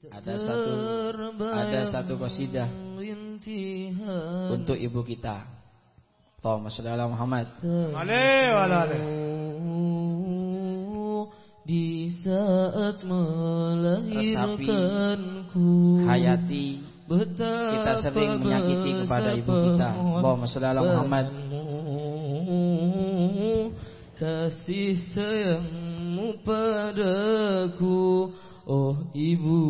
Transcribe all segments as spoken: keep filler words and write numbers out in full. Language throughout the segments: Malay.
Ada satu ada satu qasidah untuk ibu kita. Allahumma shalli ala Muhammad. Alaihi wa alihi. Di saat melahirkanku, Hayati, kita sering menyakiti kepada ibu kita. Allahumma shalli ala Muhammad. Kasih sayangmu padaku, oh ibu,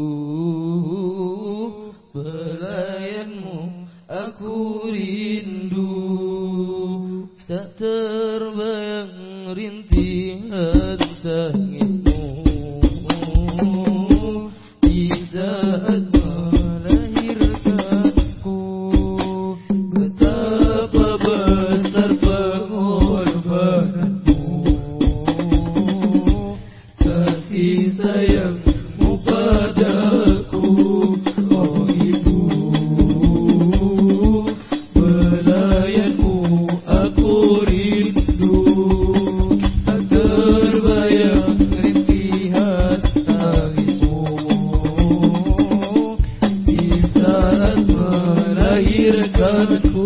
pelayanmu aku rindu. Tak terbayang rintihan tangismu di saat melahirkanku. Betapa besar pengorbananmu, kasih sayangmu padaku, oh ibu, pelayanmu aku rindu. Tak terbayang rintihan tangismu di saat melahirkanku.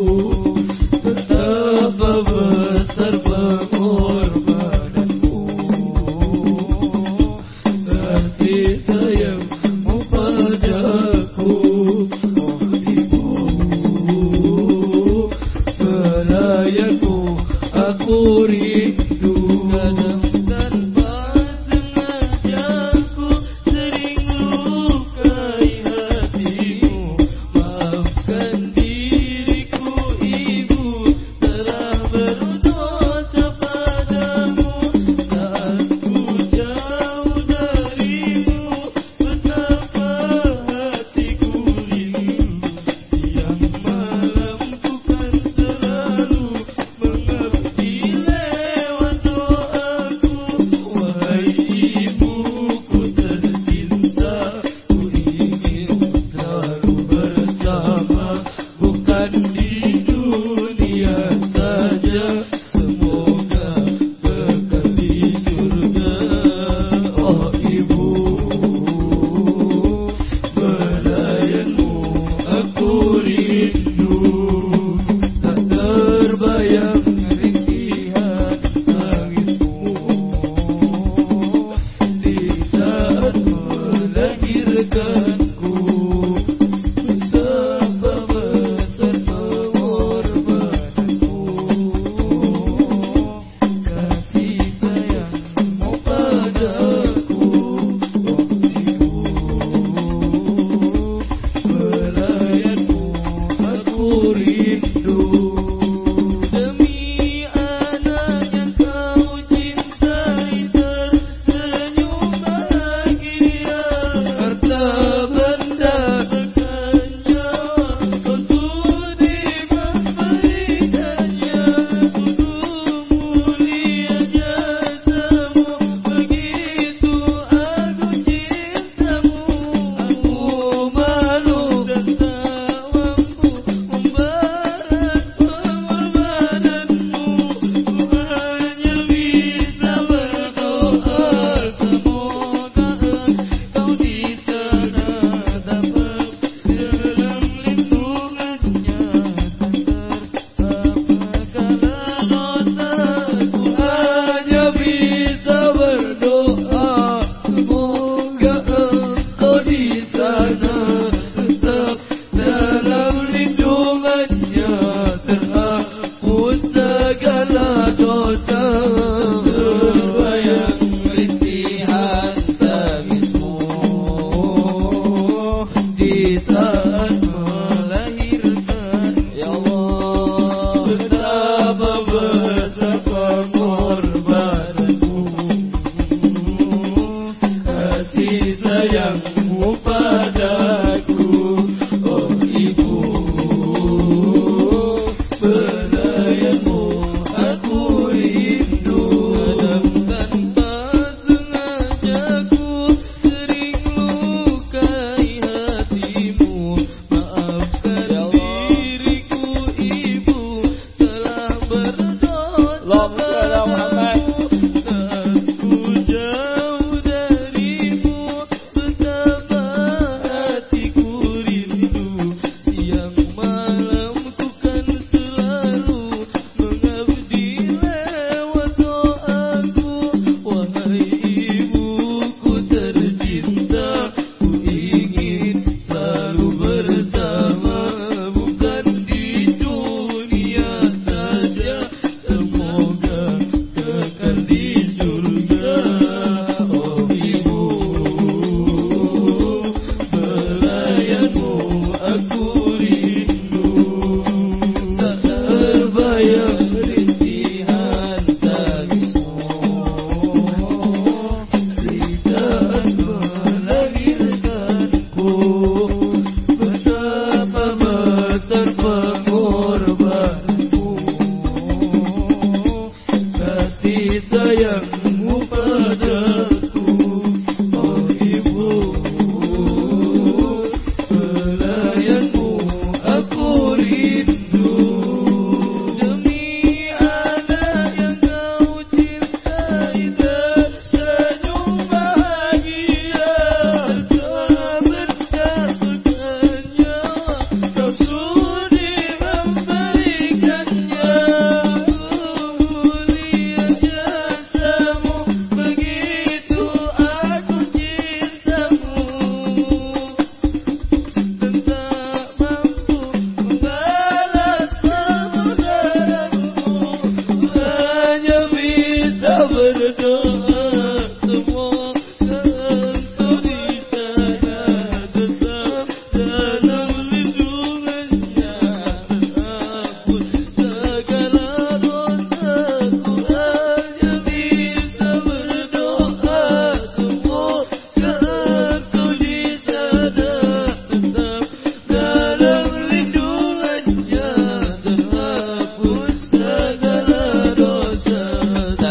Betapa besar pengorbananmu, kasih sayangmu padaku, oh ibu, pelayanku aku rindu. Kadang tanpa sengaja ku sering lukai hatimu. Maafkan diriku ibu, telah berdosa padamu. Saat ku jauh darimu, betapa hatiku rindu. Siang malam ku kan selalu mengabdi lewat doaku. Wahai ibuku tercinta, ku ingin selalu bersama, bukan di dunia saja. Semoga kekal di surga, oh ibu, pelayanmu aku rindu. Tak terbayang rintihan tangismu di saat melahirkanku. Betapa besar pengorbananmu, kasih sayangmu padaku, oh ibu, pelayanmu aku rindu. Demi anak yang kau cintai, tersenyum bahagia. Harta benda berkanjawa, kau sudi memberikannya. Begitu mulia jasamu, begitu agung cintamu. Aku malu dan tak mampu membalas pengorbananmu. Ku hanya bisa berdoa, semoga engkau di sana dapat dalam lindungannya. Tak terapakala dosaku, hanya bisa berdoa, semoga engkau di sana tetap dalam lindungannya. Terhapus segala dosa, terbayang rintihan tangismu di saat melahirkan. Ya Allah, betapa besar pengorbananmu, kasih sayangmu padaku, oh ibu, pelayanmu aku rindu. Kadang tanpa sengaja ku sering lukai hatimu. Maafkan diriku ibu, telah berdosa Allahumma shalli ala Muhammad. padamu. Saat ku jauh darimu, betapa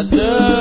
mata